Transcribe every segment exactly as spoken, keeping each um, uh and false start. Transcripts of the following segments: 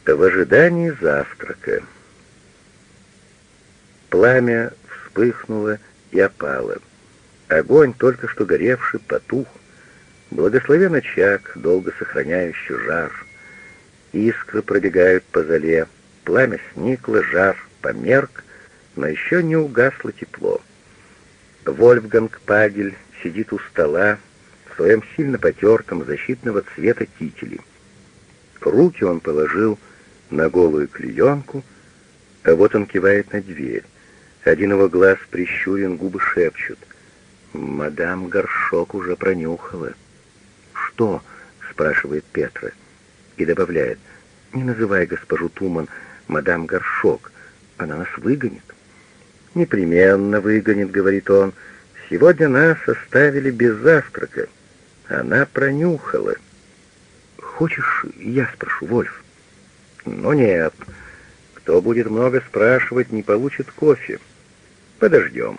В ожидании завтрака. Пламя вспыхнуло и опало. Огонь, только что горевший, потух. Благословен очаг, долго сохраняющий жар. Искры пробегают по золе. Пламя сникло, жар померк, но еще не угасло тепло. Вольфганг Пагель сидит у стола в своем сильно потертом защитного цвета кителе. Руки он положил на голую клеенку, а вот он кивает на дверь. Один его глаз прищурен, губы шепчут. «Мадам Горшок уже пронюхала». «Что?» — спрашивает Петра. И добавляет: «Не называй госпожу Туман мадам Горшок, она нас выгонит». «Непременно выгонит», — говорит он. «Сегодня нас оставили без завтрака. Она пронюхала». «Хочешь, я спрошу, Вольф?» «Ну нет. Кто будет много спрашивать, не получит кофе. Подождем».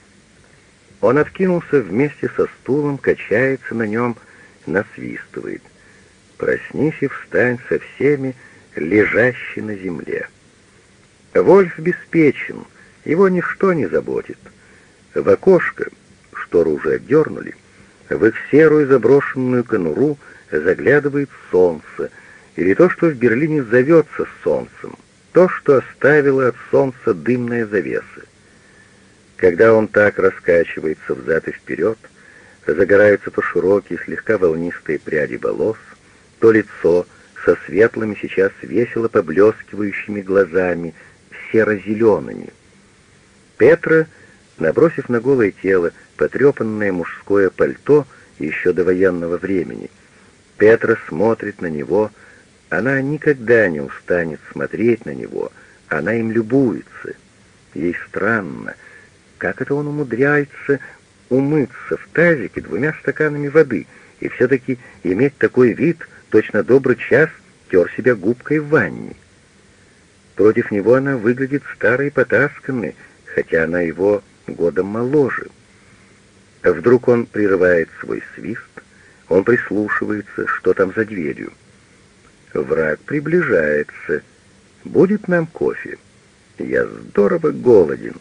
Он откинулся вместе со стулом, качается на нем, насвистывает. «Проснись и встань со всеми, лежащий на земле». Вольф беспечен, его ничто не заботит. В окошко, штору уже отдернули, в их серую заброшенную конуру заглядывает солнце, или то, что в Берлине зовется солнцем, то, что оставило от солнца дымная завеса. Когда он так раскачивается взад и вперед, загораются то широкие, слегка волнистые пряди волос, то лицо со светлыми, сейчас весело поблескивающими глазами, серо-зелеными. Петра, набросив на голое тело потрепанное мужское пальто еще до военного времени, Петра смотрит на него, она никогда не устанет смотреть на него, она им любуется. Ей странно, как это он умудряется умыться в тазике двумя стаканами воды и все-таки иметь такой вид, точно добрый час тер себя губкой в ванне. Против него она выглядит старой и потасканной, хотя она его годом моложе. А вдруг он прерывает свой свист, он прислушивается, что там за дверью. Враг приближается. Будет нам кофе? Я здорово голоден.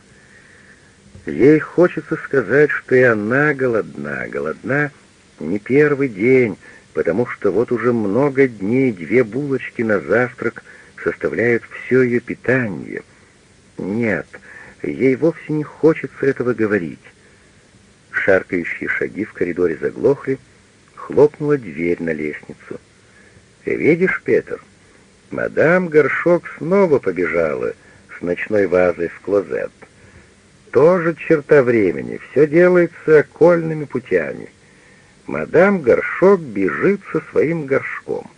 Ей хочется сказать, что и она голодна, голодна не первый день, потому что вот уже много дней две булочки на завтрак составляют все ее питание. Нет, ей вовсе не хочется этого говорить. Шаркающие шаги в коридоре заглохли, хлопнула дверь на лестницу. «Видишь, Петр, мадам Горшок снова побежала с ночной вазой в клозет. Тоже черта времени, все делается окольными путями. Мадам Горшок бежит со своим горшком».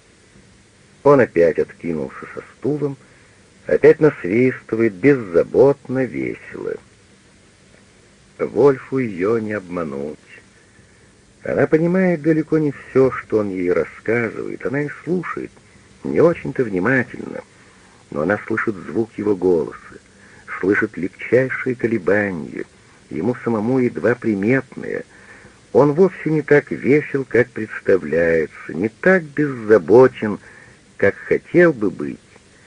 Он опять откинулся со стулом, опять насвистывает, беззаботно, весело. Вольфу ее не обмануть. Она понимает далеко не все, что он ей рассказывает, она и слушает, не очень-то внимательно, но она слышит звук его голоса, слышит легчайшие колебания, ему самому едва приметные. Он вовсе не так весел, как представляется, не так беззаботен, как хотел бы быть.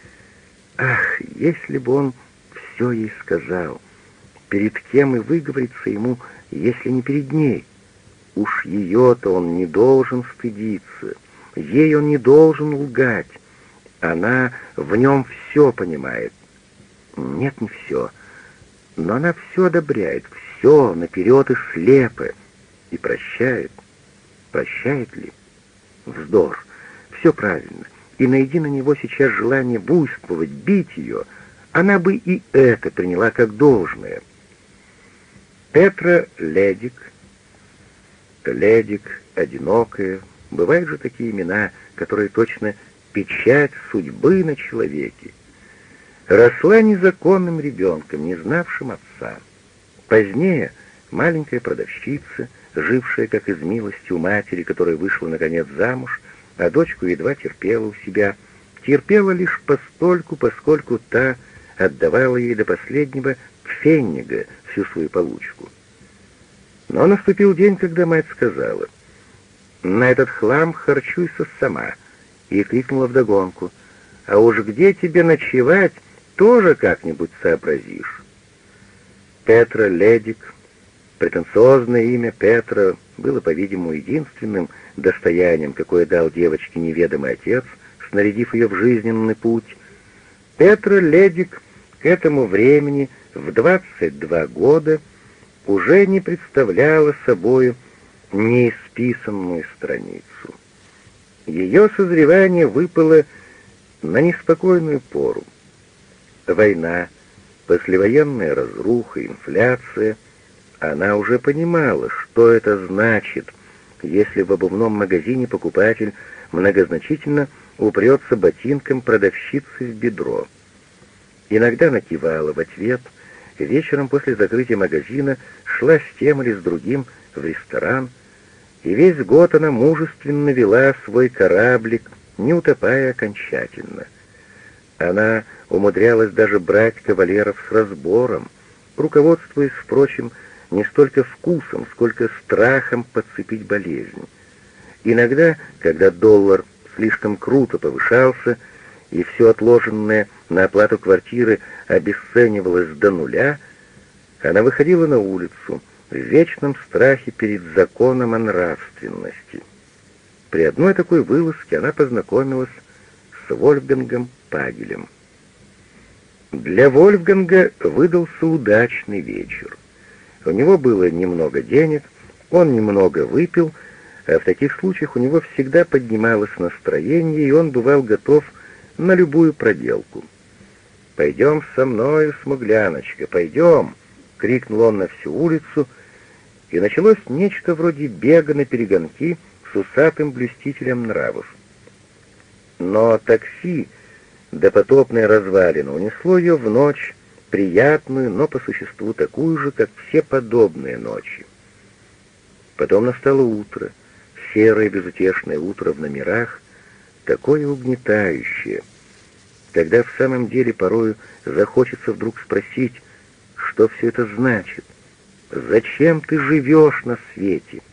Ах, если бы он все ей сказал, перед кем и выговориться ему, если не перед ней. Уж ее-то он не должен стыдиться, ей он не должен лгать. Она в нем все понимает. Нет, не все, но она все одобряет, все наперед и слепо, и прощает. Прощает ли? Вздор, все правильно. И найди на него сейчас желание буйствовать, бить ее, она бы и это приняла как должное. Петра Ледик, Ледик, одинокая, бывают же такие имена, которые точно печать судьбы на человеке. Росла незаконным ребенком, не знавшим отца. Позднее маленькая продавщица, жившая как из милости у матери, которая вышла наконец замуж, а дочку едва терпела у себя, терпела лишь постольку, поскольку та отдавала ей до последнего пфеннига всю свою получку. Но наступил день, когда мать сказала: «На этот хлам харчуйся сама», и крикнула вдогонку: а уж где тебе ночевать, тоже как-нибудь сообразишь. Петра Ледик, претенциозное имя Петра, было, по-видимому, единственным достоянием, какое дал девочке неведомый отец, снарядив ее в жизненный путь. Петра Ледик к этому времени, в двадцать два года, уже не представляла собою неисписанную страницу. Ее созревание выпало на неспокойную пору. Война, послевоенная разруха, инфляция. Она уже понимала, что это значит, если в обувном магазине покупатель многозначительно упрется ботинком продавщицы в бедро. Иногда она кивала в ответ, вечером после закрытия магазина шла с тем или с другим в ресторан, и весь год она мужественно вела свой кораблик, не утопая окончательно. Она умудрялась даже брать кавалеров с разбором, руководствуясь, впрочем, не столько вкусом, сколько страхом подцепить болезнь. Иногда, когда доллар слишком круто повышался, и все отложенное на оплату квартиры обесценивалось до нуля, она выходила на улицу в вечном страхе перед законом о нравственности. При одной такой вылазке она познакомилась с Вольфгангом Пагелем. Для Вольфганга выдался удачный вечер. У него было немного денег, он немного выпил, а в таких случаях у него всегда поднималось настроение, и он бывал готов на любую проделку. «Пойдем со мною, смугляночка, пойдем!» — крикнул он на всю улицу, и началось нечто вроде бега на перегонки с усатым блюстителем нравов. Но такси, допотопная развалина, унесло ее в ночь, приятную, но по существу такую же, как все подобные ночи. Потом настало утро, серое безутешное утро в номерах, такое угнетающее, когда в самом деле порою захочется вдруг спросить, что все это значит, зачем ты живешь на свете.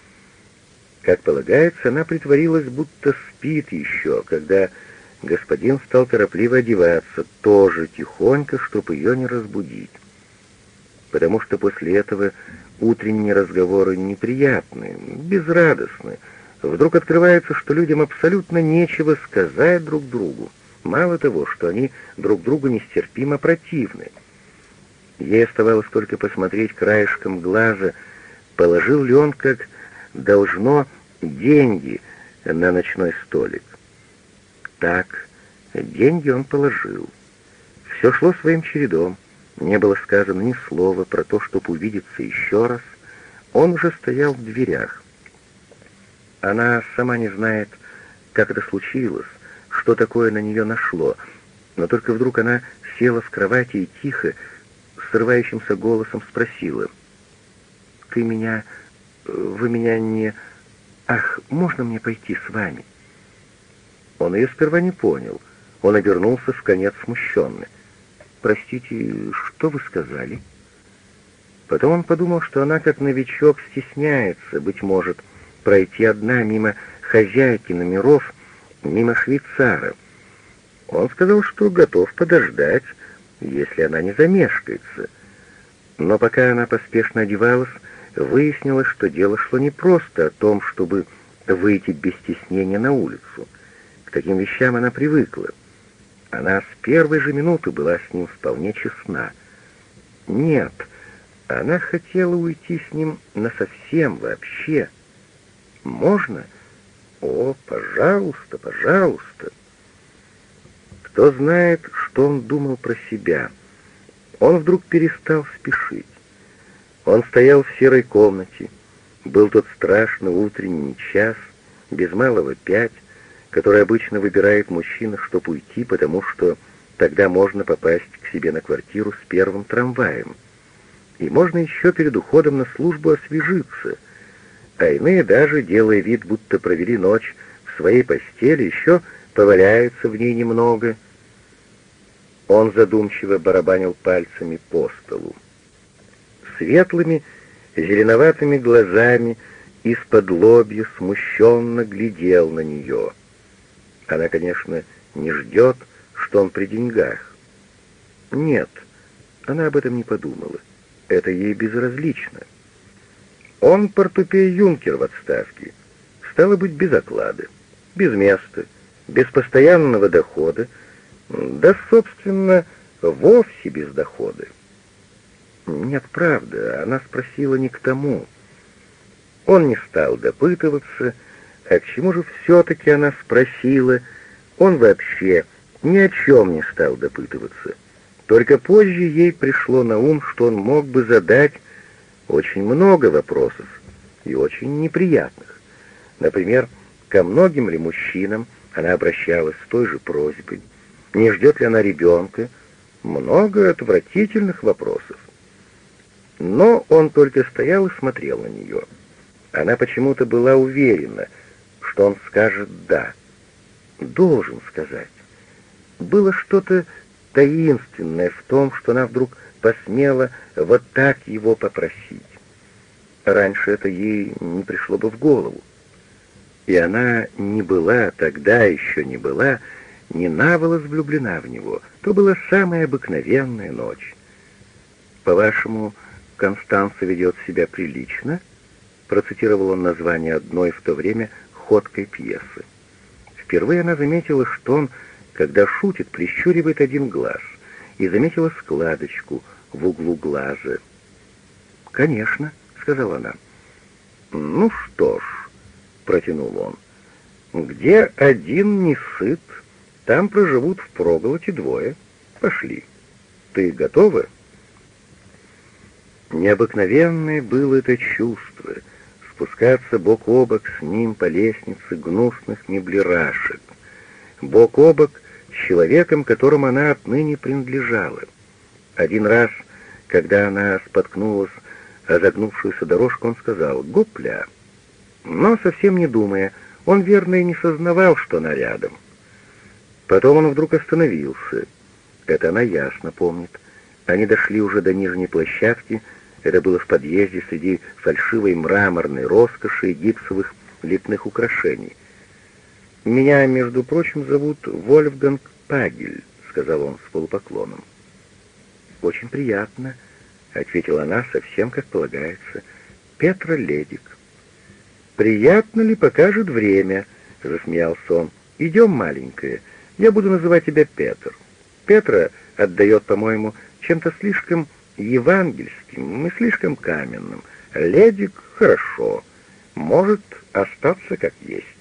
Как полагается, она притворилась, будто спит еще, когда господин стал торопливо одеваться, тоже тихонько, чтобы ее не разбудить. Потому что после этого утренние разговоры неприятны, безрадостны. Вдруг открывается, что людям абсолютно нечего сказать друг другу. Мало того, что они друг другу нестерпимо противны. Ей оставалось только посмотреть краешком глаза, положил ли он, как должно, деньги на ночной столик. Так, деньги он положил. Все шло своим чередом. Не было сказано ни слова про то, чтобы увидеться еще раз. Он уже стоял в дверях. Она сама не знает, как это случилось, что такое на нее нашло, но только вдруг она села в кровати и тихо, срывающимся голосом спросила: «Ты меня... вы меня не... Ах, можно мне пойти с вами?» Он ее сперва не понял. Он обернулся вконец смущенный. «Простите, что вы сказали?» Потом он подумал, что она, как новичок, стесняется, быть может, пройти одна мимо хозяйки номеров, мимо швейцара. Он сказал, что готов подождать, если она не замешкается. Но пока она поспешно одевалась, выяснилось, что дело шло не просто о том, чтобы выйти без стеснения на улицу. К таким вещам она привыкла. Она с первой же минуты была с ним вполне честна. Нет, она хотела уйти с ним насовсем вообще. Можно? О, пожалуйста, пожалуйста. Кто знает, что он думал про себя. Он вдруг перестал спешить. Он стоял в серой комнате. Был тот страшный утренний час, без малого пять, который обычно выбирает мужчина, чтобы уйти, потому что тогда можно попасть к себе на квартиру с первым трамваем. И можно еще перед уходом на службу освежиться, а иные даже, делая вид, будто провели ночь в своей постели, еще поваляются в ней немного. Он задумчиво барабанил пальцами по столу. Светлыми, зеленоватыми глазами из-под лобья смущенно глядел на нее. Она, конечно, не ждет, что он при деньгах. Нет, она об этом не подумала. Это ей безразлично. Он портупей-юнкер в отставке. Стало быть, без оклада, без места, без постоянного дохода, да, собственно, вовсе без дохода. Нет, правда, она спросила не к тому. Он не стал допытываться, а к чему же все-таки она спросила. Он вообще ни о чем не стал допытываться. Только позже ей пришло на ум, что он мог бы задать очень много вопросов, и очень неприятных. Например, ко многим ли мужчинам она обращалась с той же просьбой, не ждет ли она ребенка, много отвратительных вопросов. Но он только стоял и смотрел на нее. Она почему-то была уверена, что он скажет «да». Должен сказать. Было что-то таинственное в том, что она вдруг посмела вот так его попросить. Раньше это ей не пришло бы в голову. И она не была, тогда еще не была, ни наволос влюблена в него. То была самая обыкновенная ночь. «По-вашему, Констанца ведет себя прилично?» Процитировал он название одной в то время ходкой пьесы. Впервые она заметила, что он, когда шутит, прищуривает один глаз, и заметила складочку в углу глаза. «Конечно», — сказала она. «Ну что ж», — протянул он, — «где один не сыт, там проживут впроголодь двое. Пошли. Ты готова?» Необыкновенное было это чувство — спускаться бок о бок с ним по лестнице гнусных меблирашек, бок о бок с человеком, которому она отныне принадлежала. Один раз, когда она споткнулась о загнувшуюся дорожку, он сказал «Гопля!», но совсем не думая, он верно и не сознавал, что она рядом. Потом он вдруг остановился. Это она ясно помнит. Они дошли уже до нижней площадки. Это было в подъезде среди фальшивой мраморной роскоши и гипсовых лепных украшений. «Меня, между прочим, зовут Вольфганг Пагель», — сказал он с полупоклоном. «Очень приятно», — ответила она совсем как полагается. «Петра Ледик». «Приятно ли, покажет время», — засмеялся он. «Идем, маленькая, я буду называть тебя Петр. Петра отдает, по-моему, чем-то слишком евангельским и слишком каменным. Ледик — хорошо, может остаться как есть».